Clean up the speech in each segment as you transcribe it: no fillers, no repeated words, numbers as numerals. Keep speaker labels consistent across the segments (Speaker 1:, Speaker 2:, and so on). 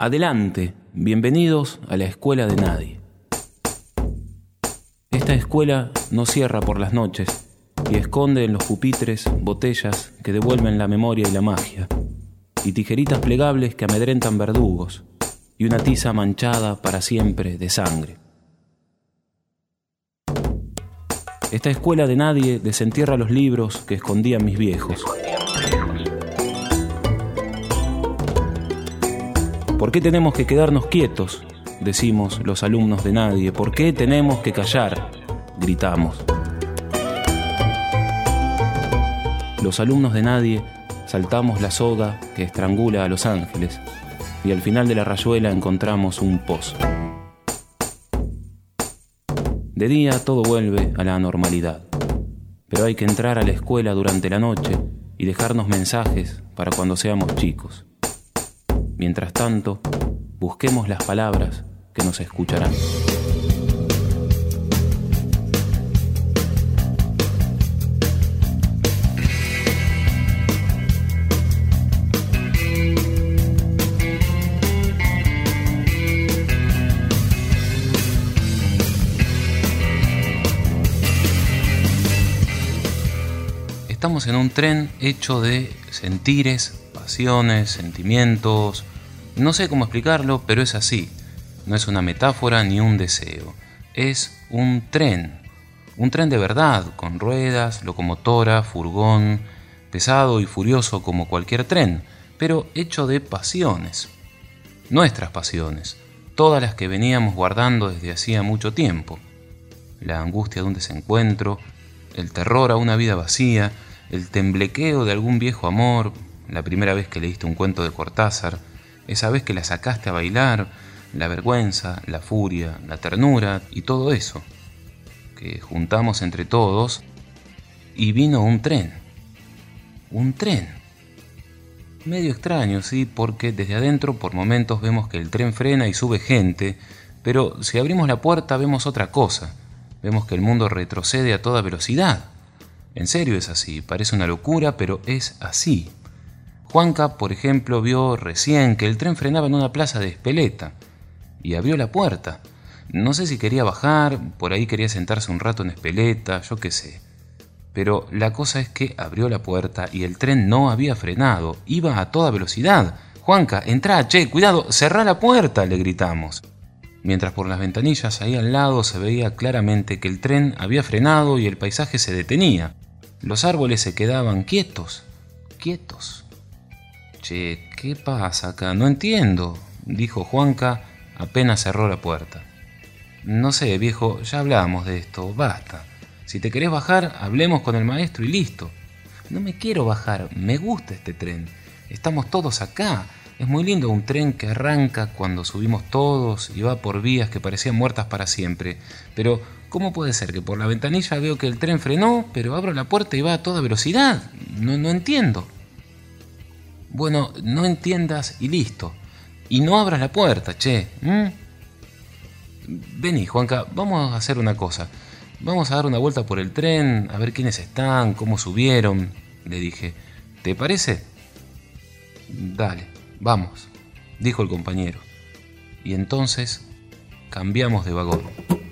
Speaker 1: Adelante, bienvenidos a la escuela de nadie. Esta escuela no cierra por las noches y esconde en los pupitres botellas que devuelven la memoria y la magia, y tijeritas plegables que amedrentan verdugos, y una tiza manchada para siempre de sangre. Esta escuela de nadie desentierra los libros que escondían mis viejos. ¿Por qué tenemos que quedarnos quietos?, decimos los alumnos de nadie. ¿Por qué tenemos que callar?, gritamos. Los alumnos de nadie saltamos la soga que estrangula a los ángeles y al final de la rayuela encontramos un pozo. De día todo vuelve a la normalidad, pero hay que entrar a la escuela durante la noche y dejarnos mensajes para cuando seamos chicos. Mientras tanto, busquemos las palabras que nos escucharán. Estamos en un tren hecho de sentires, pasiones, sentimientos. No sé cómo explicarlo, pero es así. No es una metáfora ni un deseo. Es un tren de verdad, con ruedas, locomotora, furgón, pesado y furioso como cualquier tren, pero hecho de pasiones. Nuestras pasiones, todas las que veníamos guardando desde hacía mucho tiempo. La angustia de un desencuentro, el terror a una vida vacía, el temblequeo de algún viejo amor, la primera vez que leíste un cuento de Cortázar, esa vez que la sacaste a bailar, la vergüenza, la furia, la ternura y todo eso, que juntamos entre todos y vino un tren. Un tren. Medio extraño, sí, porque desde adentro por momentos vemos que el tren frena y sube gente, pero si abrimos la puerta vemos otra cosa. Vemos que el mundo retrocede a toda velocidad. En serio es así, parece una locura, pero es así. Juanca, por ejemplo, vio recién que el tren frenaba en una plaza de Espeleta y abrió la puerta. No sé si quería bajar, por ahí quería sentarse un rato en Espeleta, yo qué sé. Pero la cosa es que abrió la puerta y el tren no había frenado, iba a toda velocidad. Juanca, entrá, che, cuidado, cerrá la puerta, le gritamos. Mientras por las ventanillas ahí al lado se veía claramente que el tren había frenado y el paisaje se detenía. Los árboles se quedaban quietos. Che, ¿qué pasa acá? No entiendo, dijo Juanca apenas cerró la puerta. No sé, viejo, ya hablábamos de esto, basta. Si te querés bajar, hablemos con el maestro y listo. No me quiero bajar, me gusta este tren. Estamos todos acá. Es muy lindo un tren que arranca cuando subimos todos y va por vías que parecían muertas para siempre. Pero, ¿cómo puede ser que por la ventanilla veo que el tren frenó, pero abro la puerta y va a toda velocidad? No entiendo. Bueno, no entiendas y listo. Y no abras la puerta, che. Vení, Juanca, vamos a hacer una cosa. Vamos a dar una vuelta por el tren, a ver quiénes están, cómo subieron, le dije. ¿Te parece? Dale, vamos, dijo el compañero. Y entonces cambiamos de vagón.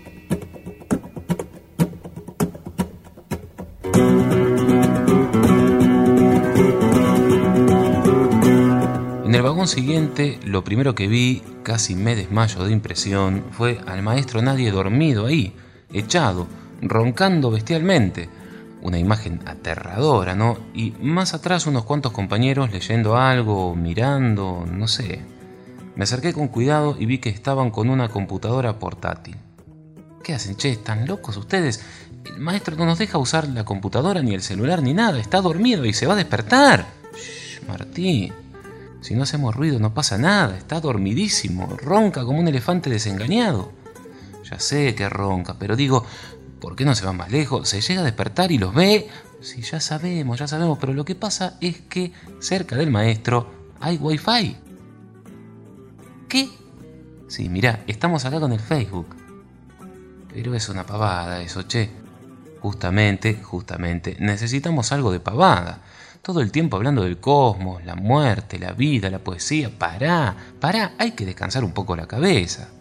Speaker 1: En el vagón siguiente, lo primero que vi, casi me desmayo de impresión, fue al maestro Nadie dormido ahí, echado, roncando bestialmente. Una imagen aterradora, ¿no? Y más atrás unos cuantos compañeros leyendo algo, mirando, no sé. Me acerqué con cuidado y vi que estaban con una computadora portátil. ¿Qué hacen, che? ¿Están locos ustedes? El maestro no nos deja usar la computadora, ni el celular, ni nada. Está dormido y se va a despertar. Shh, Martín. Si no hacemos ruido no pasa nada, está dormidísimo, ronca como un elefante desengañado. Ya sé que ronca, pero digo, ¿por qué no se va más lejos? Se llega a despertar y los ve. Sí, ya sabemos, pero lo que pasa es que cerca del maestro hay wifi. ¿Qué? Sí, mirá, estamos acá con el Facebook. Pero es una pavada eso, che. Justamente, necesitamos algo de pavada. Todo el tiempo hablando del cosmos, la muerte, la vida, la poesía. Pará, hay que descansar un poco la cabeza.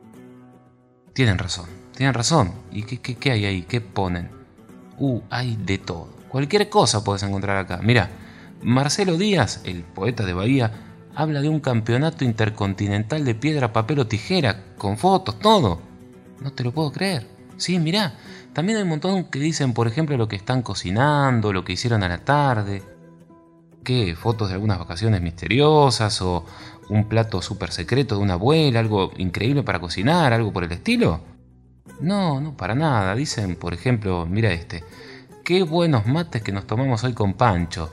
Speaker 1: Tienen razón. ¿Y qué hay ahí? ¿Qué ponen? Hay de todo. Cualquier cosa podés encontrar acá. Mirá, Marcelo Díaz, el poeta de Bahía, habla de un campeonato intercontinental de piedra, papel o tijera, con fotos, todo. No te lo puedo creer. Sí, mirá. También hay un montón que dicen, por ejemplo, lo que están cocinando, lo que hicieron a la tarde. ¿Qué? ¿Fotos de algunas vacaciones misteriosas o un plato súper secreto de una abuela, algo increíble para cocinar, algo por el estilo? No, para nada. Dicen, por ejemplo, mira este. Qué buenos mates que nos tomamos hoy con Pancho.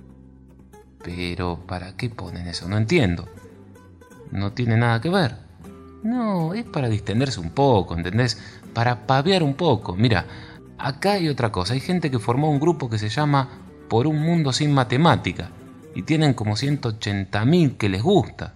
Speaker 1: Pero, ¿para qué ponen eso? No entiendo. No tiene nada que ver. No, es para distenderse un poco, ¿entendés? Para pavear un poco. Mira, acá hay otra cosa. Hay gente que formó un grupo que se llama Por un Mundo Sin Matemática. Y tienen como 180.000 que les gusta.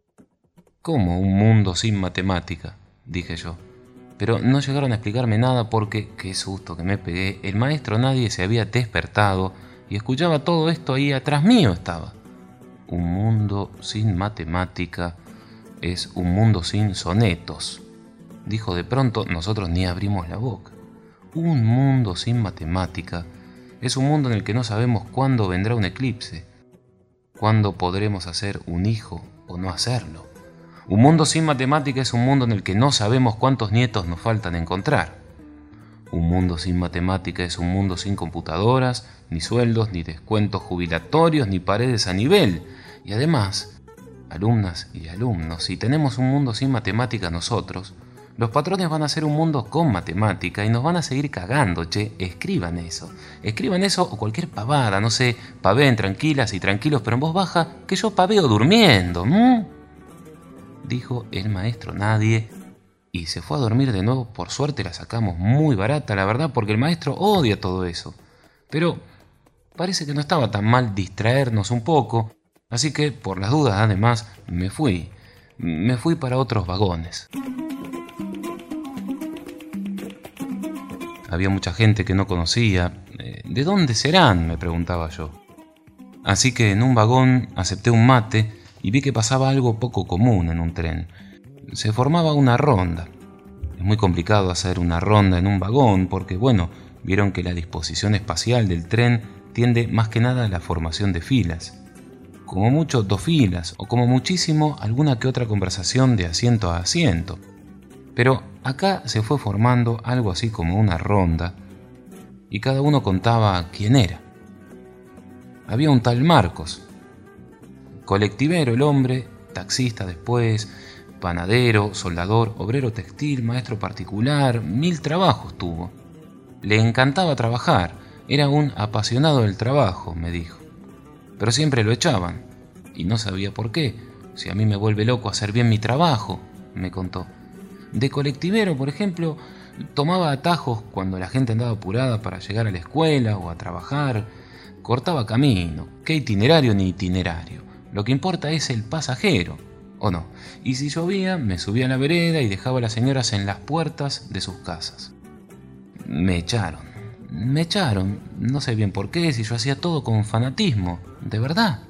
Speaker 1: ¿Cómo un mundo sin matemática? Dije yo. Pero no llegaron a explicarme nada porque, qué susto que me pegué, el maestro Nadie se había despertado y escuchaba todo esto ahí atrás mío estaba. Un mundo sin matemática es un mundo sin sonetos, dijo de pronto. Nosotros ni abrimos la boca. Un mundo sin matemática es un mundo en el que no sabemos cuándo vendrá un eclipse, cuándo podremos hacer un hijo o no hacerlo. Un mundo sin matemática es un mundo en el que no sabemos cuántos nietos nos faltan encontrar. Un mundo sin matemática es un mundo sin computadoras, ni sueldos, ni descuentos jubilatorios, ni paredes a nivel. Y además, alumnas y alumnos, si tenemos un mundo sin matemática nosotros, los patrones van a hacer un mundo con matemática y nos van a seguir cagando, che. Escriban eso o cualquier pavada, no sé, paveen tranquilas y tranquilos, pero en voz baja, que yo paveo durmiendo, dijo el maestro Nadie, y se fue a dormir de nuevo. Por suerte la sacamos muy barata, la verdad, porque el maestro odia todo eso. Pero parece que no estaba tan mal distraernos un poco, así que, por las dudas, además, me fui para otros vagones. Había mucha gente que no conocía. ¿De dónde serán?, me preguntaba yo. Así que en un vagón acepté un mate y vi que pasaba algo poco común en un tren. Se formaba una ronda. Es muy complicado hacer una ronda en un vagón porque, bueno, vieron que la disposición espacial del tren tiende más que nada a la formación de filas. Como mucho 2 filas o como muchísimo alguna que otra conversación de asiento a asiento. Pero acá se fue formando algo así como una ronda y cada uno contaba quién era. Había un tal Marcos, colectivero el hombre, taxista después, panadero, soldador, obrero textil, maestro particular, 1000 trabajos tuvo. Le encantaba trabajar, era un apasionado del trabajo, me dijo. Pero siempre lo echaban, y no sabía por qué. Si a mí me vuelve loco hacer bien mi trabajo, me contó. De colectivero, por ejemplo, tomaba atajos cuando la gente andaba apurada para llegar a la escuela o a trabajar. Cortaba camino, qué itinerario ni itinerario. Lo que importa es el pasajero, ¿o no? Y si llovía, me subía a la vereda y dejaba a las señoras en las puertas de sus casas. Me echaron, no sé bien por qué, si yo hacía todo con fanatismo, de verdad.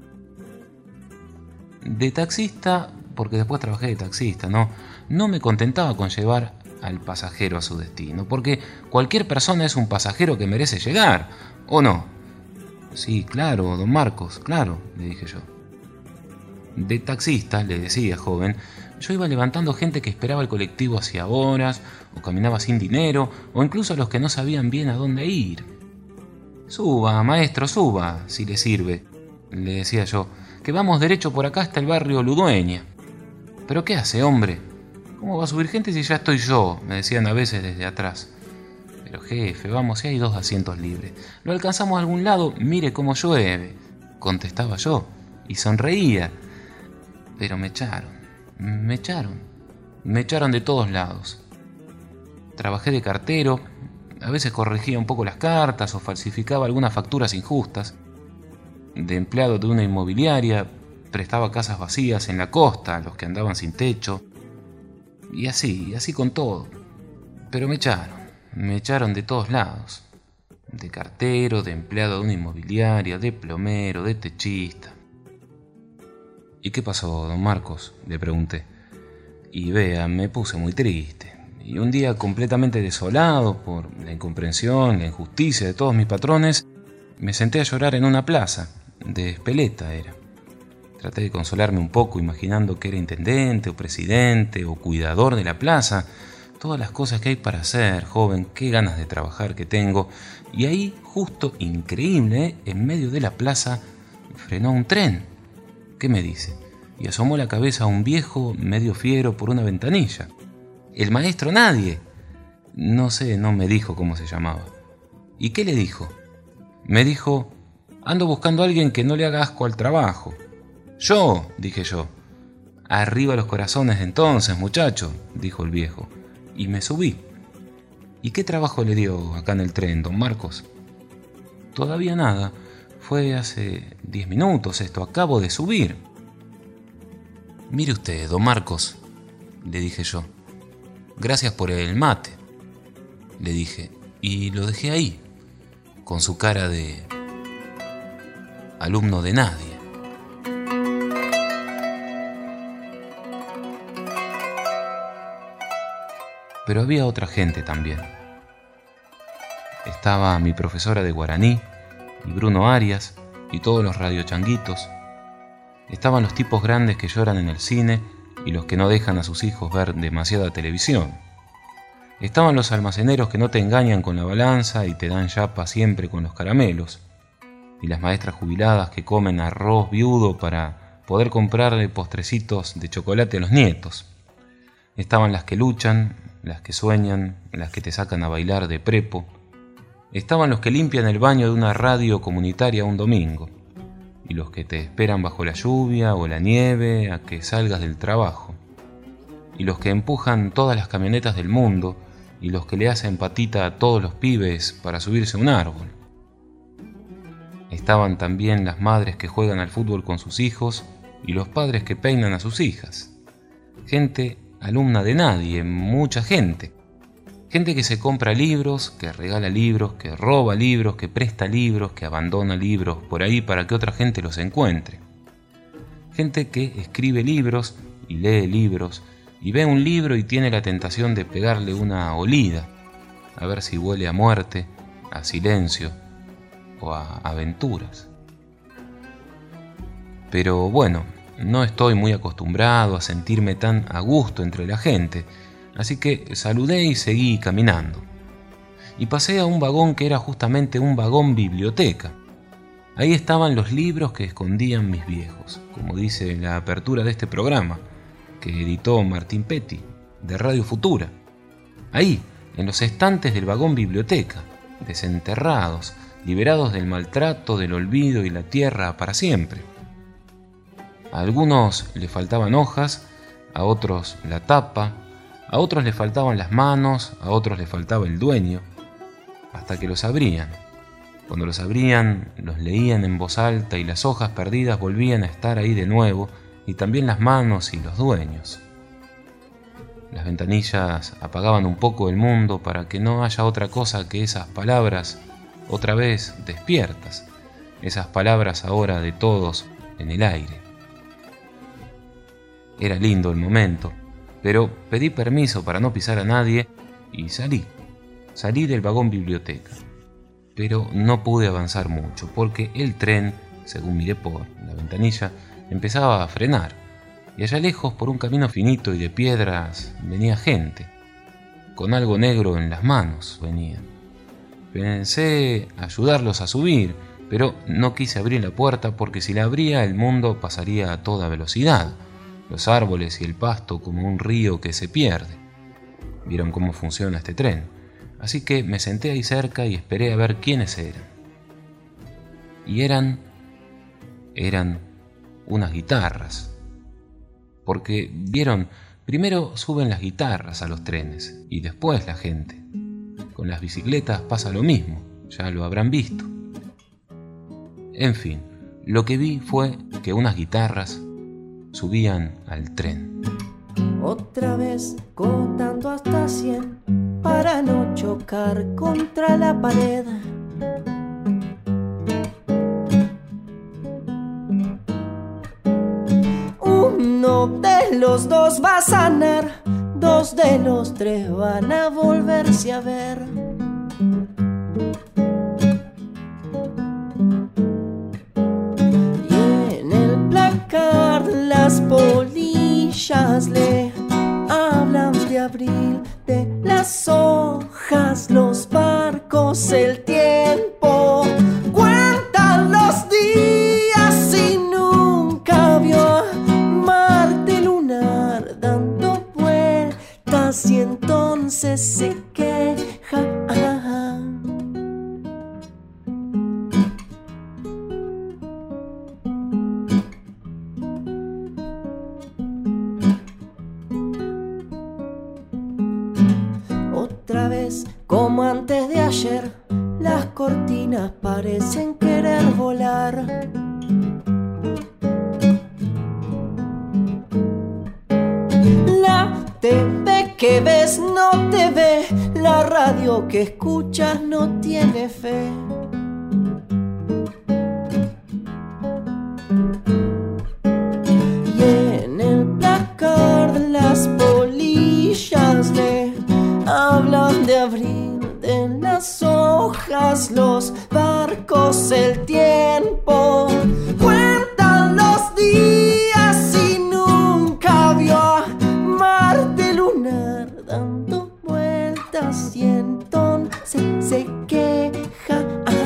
Speaker 1: De taxista, porque después trabajé de taxista, no me contentaba con llevar al pasajero a su destino, porque cualquier persona es un pasajero que merece llegar, ¿o no? Sí, claro, don Marcos, claro, le dije yo. De taxista, le decía, joven, yo iba levantando gente que esperaba el colectivo hacía horas, o caminaba sin dinero, o incluso a los que no sabían bien a dónde ir. Suba, maestro, suba, si le sirve, le decía yo, que vamos derecho por acá hasta el barrio Ludueña. ¿Pero qué hace, hombre? ¿Cómo va a subir gente si ya estoy yo?, me decían a veces desde atrás. Pero jefe, vamos, si hay 2 asientos libres. Lo alcanzamos a algún lado, mire cómo llueve, contestaba yo, y sonreía. Pero me echaron de todos lados. Trabajé de cartero, a veces corregía un poco las cartas o falsificaba algunas facturas injustas. De empleado de una inmobiliaria, prestaba casas vacías en la costa a los que andaban sin techo. Y así con todo. Pero me me echaron de todos lados. De cartero, de empleado de una inmobiliaria, de plomero, de techista. ¿Y qué pasó, don Marcos?, le pregunté. Y vea, me puse muy triste. Y un día completamente desolado por la incomprensión, la injusticia de todos mis patrones, me senté a llorar en una plaza, de Espeleta era. Traté de consolarme un poco imaginando que era intendente o presidente o cuidador de la plaza. Todas las cosas que hay para hacer, joven, qué ganas de trabajar que tengo. Y ahí, justo, increíble, en medio de la plaza, frenó un tren. ¿Qué me dice? Y asomó la cabeza a un viejo medio fiero por una ventanilla. El maestro Nadie. No sé, no me dijo cómo se llamaba. ¿Y qué le dijo? Me dijo: ando buscando a alguien que no le haga asco al trabajo. Yo, dije yo. Arriba los corazones entonces, muchacho, dijo el viejo. Y me subí. ¿Y qué trabajo le dio acá en el tren, don Marcos? Todavía nada. Fue hace 10 minutos esto, acabo de subir. Mire usted, don Marcos, le dije yo. Gracias por el mate, le dije, y lo dejé ahí, con su cara de alumno de nadie. Pero había otra gente también. Estaba mi profesora de guaraní, y Bruno Arias, y todos los radiochanguitos. Estaban los tipos grandes que lloran en el cine y los que no dejan a sus hijos ver demasiada televisión. Estaban los almaceneros que no te engañan con la balanza y te dan yapa siempre con los caramelos. Y las maestras jubiladas que comen arroz viudo para poder comprarle postrecitos de chocolate a los nietos. Estaban las que luchan, las que sueñan, las que te sacan a bailar de prepo. Estaban los que limpian el baño de una radio comunitaria un domingo. Y los que te esperan bajo la lluvia o la nieve a que salgas del trabajo. Y los que empujan todas las camionetas del mundo y los que le hacen patita a todos los pibes para subirse a un árbol. Estaban también las madres que juegan al fútbol con sus hijos y los padres que peinan a sus hijas. Gente alumna de nadie, mucha gente. Gente que se compra libros, que regala libros, que roba libros, que presta libros, que abandona libros por ahí para que otra gente los encuentre. Gente que escribe libros y lee libros y ve un libro y tiene la tentación de pegarle una olida, a ver si huele a muerte, a silencio o a aventuras. Pero bueno, no estoy muy acostumbrado a sentirme tan a gusto entre la gente, así que saludé y seguí caminando. Y pasé a un vagón que era justamente un vagón biblioteca. Ahí estaban los libros que escondían mis viejos, como dice la apertura de este programa, que editó Martín Petty, de Radio Futura. Ahí, en los estantes del vagón biblioteca, desenterrados, liberados del maltrato, del olvido y la tierra para siempre. A algunos le faltaban hojas, a otros la tapa, a otros le faltaban las manos, a otros le faltaba el dueño, hasta que los abrían. Cuando los abrían, los leían en voz alta y las hojas perdidas volvían a estar ahí de nuevo, y también las manos y los dueños. Las ventanillas apagaban un poco el mundo para que no haya otra cosa que esas palabras otra vez despiertas, esas palabras ahora de todos en el aire. Era lindo el momento, pero pedí permiso para no pisar a nadie y salí del vagón biblioteca. Pero no pude avanzar mucho porque el tren, según miré por la ventanilla, empezaba a frenar, y allá lejos, por un camino finito y de piedras, venía gente. Con algo negro en las manos venían. Pensé ayudarlos a subir, pero no quise abrir la puerta porque si la abría el mundo pasaría a toda velocidad, los árboles y el pasto como un río que se pierde. Vieron cómo funciona este tren, así que me senté ahí cerca y esperé a ver quiénes eran. Y eran unas guitarras. Porque, vieron, primero suben las guitarras a los trenes y después la gente. Con las bicicletas pasa lo mismo, ya lo habrán visto. En fin, lo que vi fue que unas guitarras subían al tren.
Speaker 2: Otra vez contando hasta 100, para no chocar contra la pared. Uno de los dos va a sanar, dos de los tres van a volverse a ver. Y en el placar las polillas le hablan de abril, de las hojas, los barcos, el tiempo. Cuentan los días y nunca vio a Marte lunar dando vueltas y entonces se queja. Otra vez, como antes de ayer, las cortinas parecen querer volar. La TV que ves no te ve, la radio que escuchas no tiene fe. Y en el placar las polillas le hablan de abril, de las hojas, los barcos, el tiempo. Cuentan los días y nunca vio a Marte lunar dando vueltas y entonces se queja.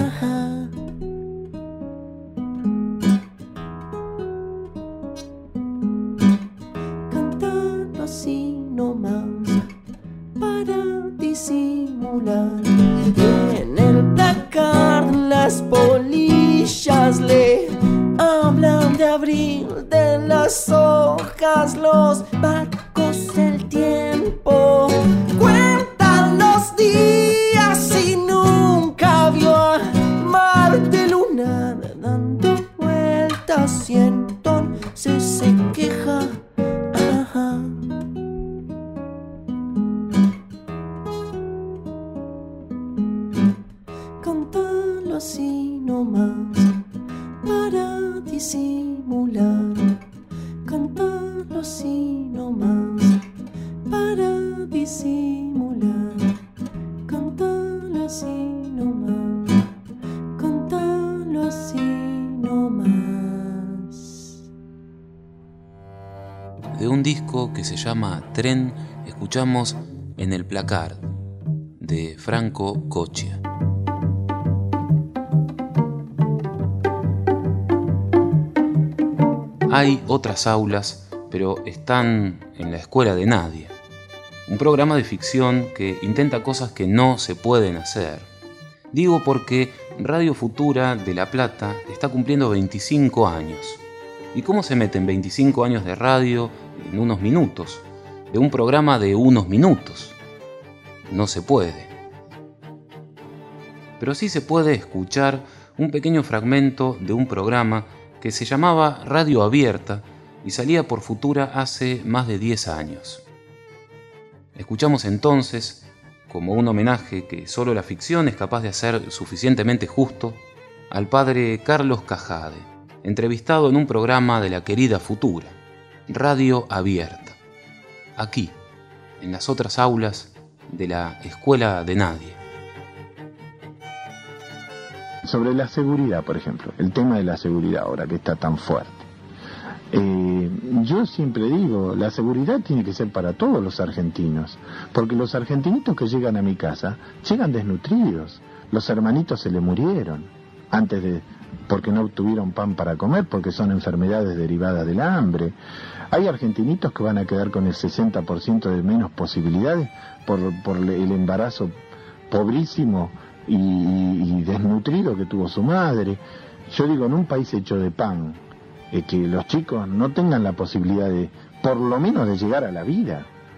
Speaker 2: Cantando así nomás para disimular. En el placar las polillas le hablan de abril, de las hojas, los barcos, el tiempo. Cuentan los días y nunca vio a Marte lunar dando vueltas y entonces se queja. Cántalo así nomás para disimular. Cántalo así nomás para disimular. Cántalo así nomás. Cántalo así nomás.
Speaker 1: De un disco que se llama Tren, escuchamos En el placar, de Franco Coccia. Hay otras aulas, pero están en la escuela de nadie. Un programa de ficción que intenta cosas que no se pueden hacer. Digo porque Radio Futura de La Plata está cumpliendo 25 años. ¿Y cómo se meten 25 años de radio en unos minutos? De un programa de unos minutos. No se puede. Pero sí se puede escuchar un pequeño fragmento de un programa que se llamaba Radio Abierta y salía por Futura hace más de 10 años. Escuchamos entonces, como un homenaje que solo la ficción es capaz de hacer suficientemente justo, al padre Carlos Cajade, entrevistado en un programa de la querida Futura, Radio Abierta, aquí, en las otras aulas de la escuela de nadie.
Speaker 3: Sobre la seguridad, por ejemplo, el tema de la seguridad ahora que está tan fuerte. Yo siempre digo, la seguridad tiene que ser para todos los argentinos, porque los argentinitos que llegan a mi casa llegan desnutridos, los hermanitos se le murieron porque no tuvieron pan para comer, porque son enfermedades derivadas del hambre. Hay argentinitos que van a quedar con el 60% de menos posibilidades por el embarazo pobrísimo y desnutrido que tuvo su madre. Yo digo, en un país hecho de pan, que los chicos no tengan la posibilidad de, por lo menos, de llegar a la vida.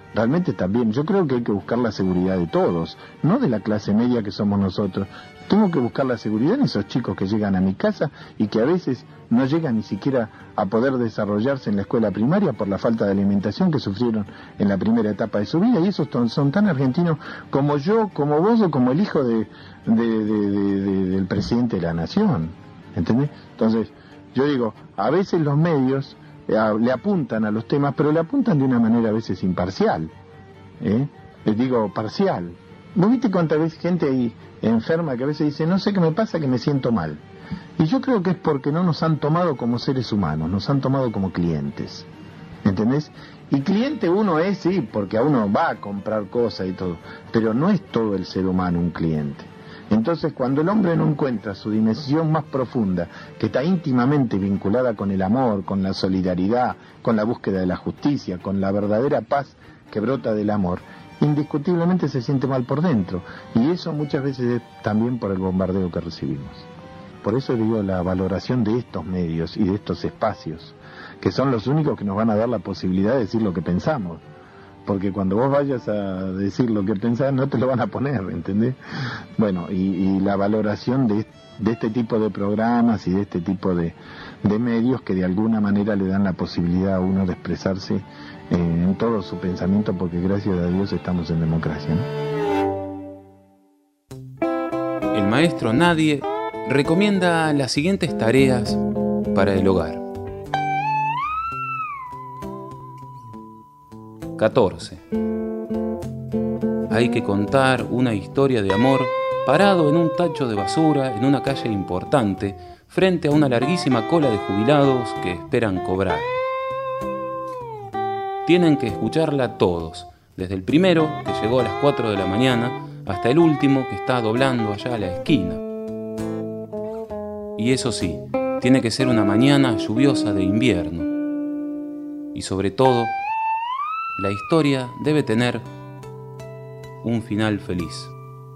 Speaker 3: realmente también, yo creo que hay que buscar la seguridad de todos, no de la clase media que somos nosotros. Tengo que buscar la seguridad en esos chicos que llegan a mi casa y que a veces no llegan ni siquiera a poder desarrollarse en la escuela primaria por la falta de alimentación que sufrieron en la primera etapa de su vida, y esos son tan argentinos como yo, como vos o como el hijo del presidente de la nación, ¿entendés? Entonces, yo digo, a veces los medios le apuntan a los temas, pero le apuntan de una manera a veces imparcial, les digo, parcial. ¿No viste cuántas veces gente ahí enferma que a veces dice, no sé qué me pasa, que me siento mal? Y yo creo que es porque no nos han tomado como seres humanos, nos han tomado como clientes, ¿entendés? Y cliente uno es, sí, porque a uno va a comprar cosas y todo, pero no es todo el ser humano un cliente. Entonces, cuando el hombre no encuentra su dimensión más profunda, que está íntimamente vinculada con el amor, con la solidaridad, con la búsqueda de la justicia, con la verdadera paz que brota del amor, indiscutiblemente se siente mal por dentro. Y eso muchas veces es también por el bombardeo que recibimos. Por eso digo, la valoración de estos medios y de estos espacios, que son los únicos que nos van a dar la posibilidad de decir lo que pensamos. Porque cuando vos vayas a decir lo que pensás, no te lo van a poner, ¿entendés? Bueno, y la valoración de este tipo de programas y de este tipo de medios que de alguna manera le dan la posibilidad a uno de expresarse en todo su pensamiento, porque gracias a Dios estamos en democracia, ¿no?
Speaker 1: El maestro Nadie recomienda las siguientes tareas para el hogar. 14. Hay que contar una historia de amor parado en un tacho de basura en una calle importante frente a una larguísima cola de jubilados que esperan cobrar. Tienen que escucharla todos, desde el primero, que llegó a las 4 de la mañana, hasta el último, que está doblando allá a la esquina. Y eso sí, tiene que ser una mañana lluviosa de invierno. Y sobre todo, la historia debe tener un final feliz.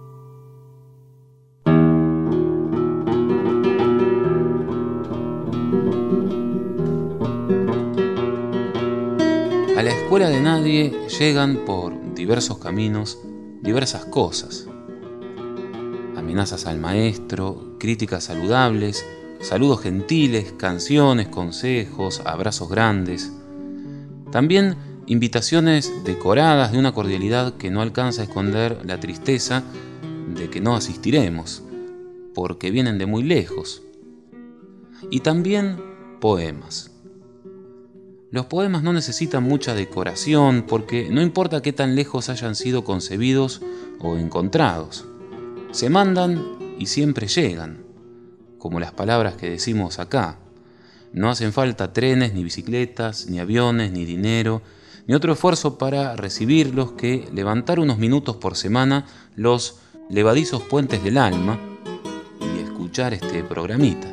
Speaker 1: A la escuela de Nadie llegan por diversos caminos diversas cosas. Amenazas al maestro, críticas saludables, saludos gentiles, canciones, consejos, abrazos grandes. También invitaciones decoradas de una cordialidad que no alcanza a esconder la tristeza de que no asistiremos, porque vienen de muy lejos. Y también poemas. Los poemas no necesitan mucha decoración porque no importa qué tan lejos hayan sido concebidos o encontrados. Se mandan y siempre llegan, como las palabras que decimos acá. No hacen falta trenes, ni bicicletas, ni aviones, ni dinero, ni otro esfuerzo para recibirlos que levantar unos minutos por semana los levadizos puentes del alma y escuchar este programita.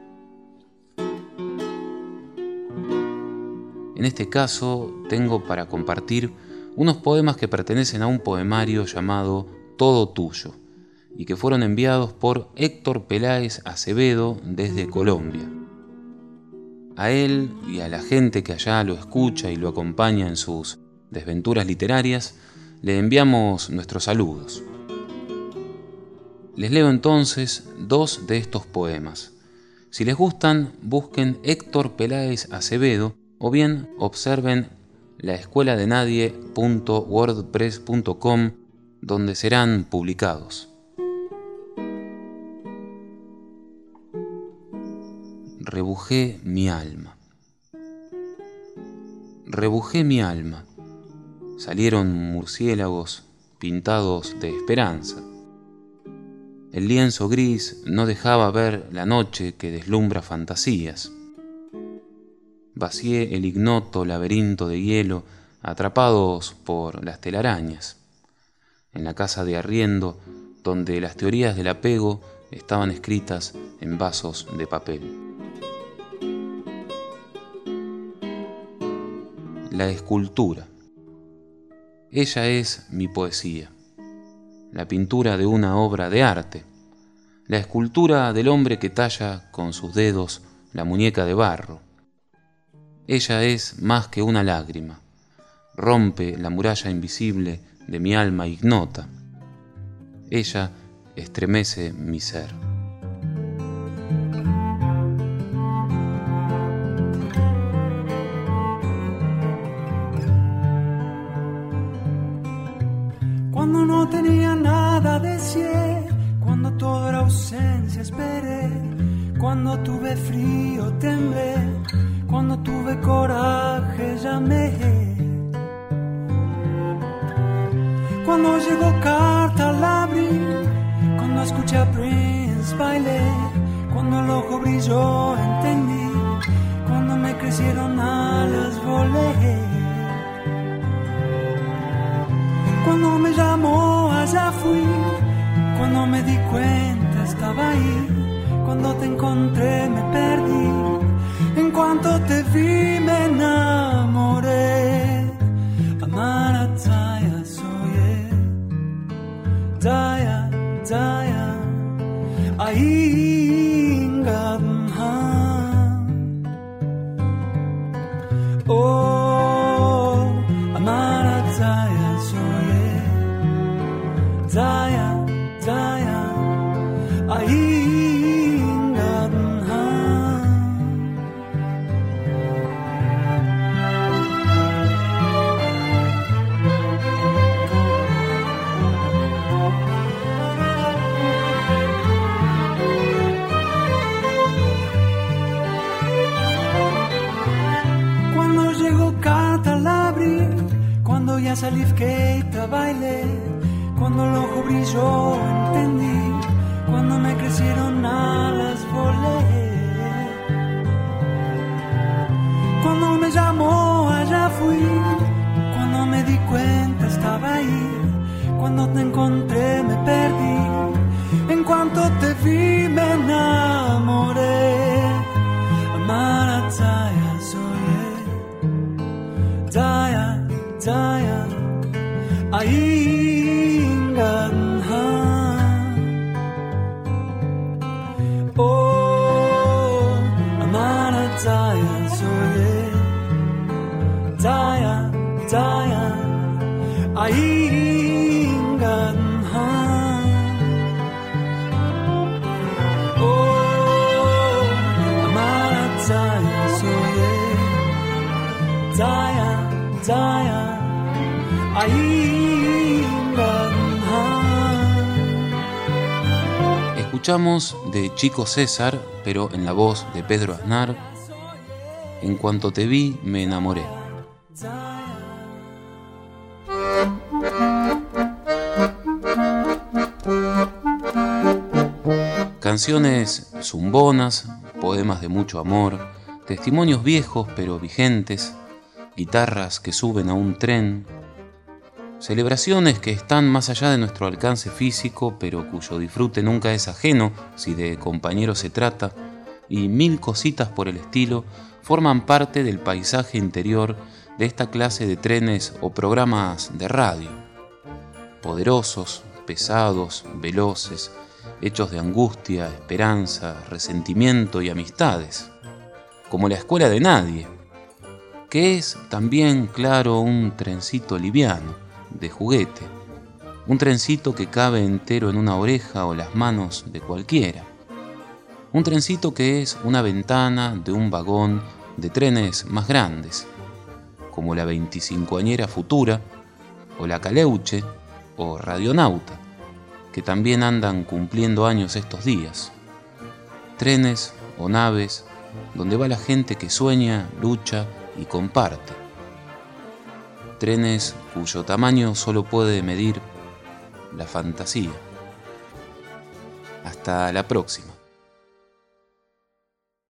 Speaker 1: En este caso tengo para compartir unos poemas que pertenecen a un poemario llamado Todo Tuyo y que fueron enviados por Héctor Peláez Acevedo desde Colombia. A él y a la gente que allá lo escucha y lo acompaña en sus desventuras literarias, le enviamos nuestros saludos. Les leo entonces 2 de estos poemas. Si les gustan, busquen Héctor Peláez Acevedo o bien observen laescueladenadie.wordpress.com, donde serán publicados. Rebujé mi alma. Rebujé mi alma. Salieron murciélagos pintados de esperanza. El lienzo gris no dejaba ver la noche que deslumbra fantasías. Vacié el ignoto laberinto de hielo atrapados por las telarañas. En la casa de arriendo, donde las teorías del apego estaban escritas en vasos de papel. La escultura. Ella es mi poesía, la pintura de una obra de arte, la escultura del hombre que talla con sus dedos la muñeca de barro. Ella es más que una lágrima, rompe la muralla invisible de mi alma ignota. Ella estremece mi ser.
Speaker 4: Cuando no tenía nada deseé, cuando todo era ausencia esperé, cuando tuve frío temblé, cuando tuve coraje llamé, cuando llegó carta al abrir, cuando escuché a Prince bailé, cuando el ojo brilló entendí, cuando me crecieron alas volé, cuando me llamó allá fui, cuando me di cuenta estaba ahí, cuando te encontré me perdí, en cuanto te vi me enamoré. Amara Zaya soy Zaya, Zaya, Aingadhan. Oh, Amara Zaya soy Zaya, Zaya, Cuando llegó carta al abrir, cuando ya salí Keita bailé, cuando el ojo brilló entendí, cuando me crecieron alas volé, cuando me llamó allá fui, cuando me di cuenta estaba ahí, cuando te encontré me perdí, en cuanto te vi me enamoré. Amara Zaya soy Zaya, Zaya, Aingadhan. Oh, Amara Zaya soy Zaya, Zaya, Aingadhan. Oh, Amara Zaya soy Zaya, Zaya, Aingadhan.
Speaker 1: Escuchamos de Chico César, pero en la voz de Pedro Aznar, En cuanto te vi me enamoré. Canciones zumbonas, poemas de mucho amor, testimonios viejos pero vigentes, guitarras que suben a un tren, celebraciones que están más allá de nuestro alcance físico pero cuyo disfrute nunca es ajeno si de compañeros se trata, y mil cositas por el estilo forman parte del paisaje interior de esta clase de trenes o programas de radio. Poderosos, pesados, veloces, hechos de angustia, esperanza, resentimiento y amistades, como la escuela de nadie, que es también, claro, un trencito liviano, de juguete, un trencito que cabe entero en una oreja o las manos de cualquiera, un trencito que es una ventana de un vagón de trenes más grandes, como la 25añera Futura, o la Caleuche, o Radionauta, que también andan cumpliendo años estos días. Trenes o naves donde va la gente que sueña, lucha y comparte. Trenes cuyo tamaño solo puede medir la fantasía. Hasta la próxima.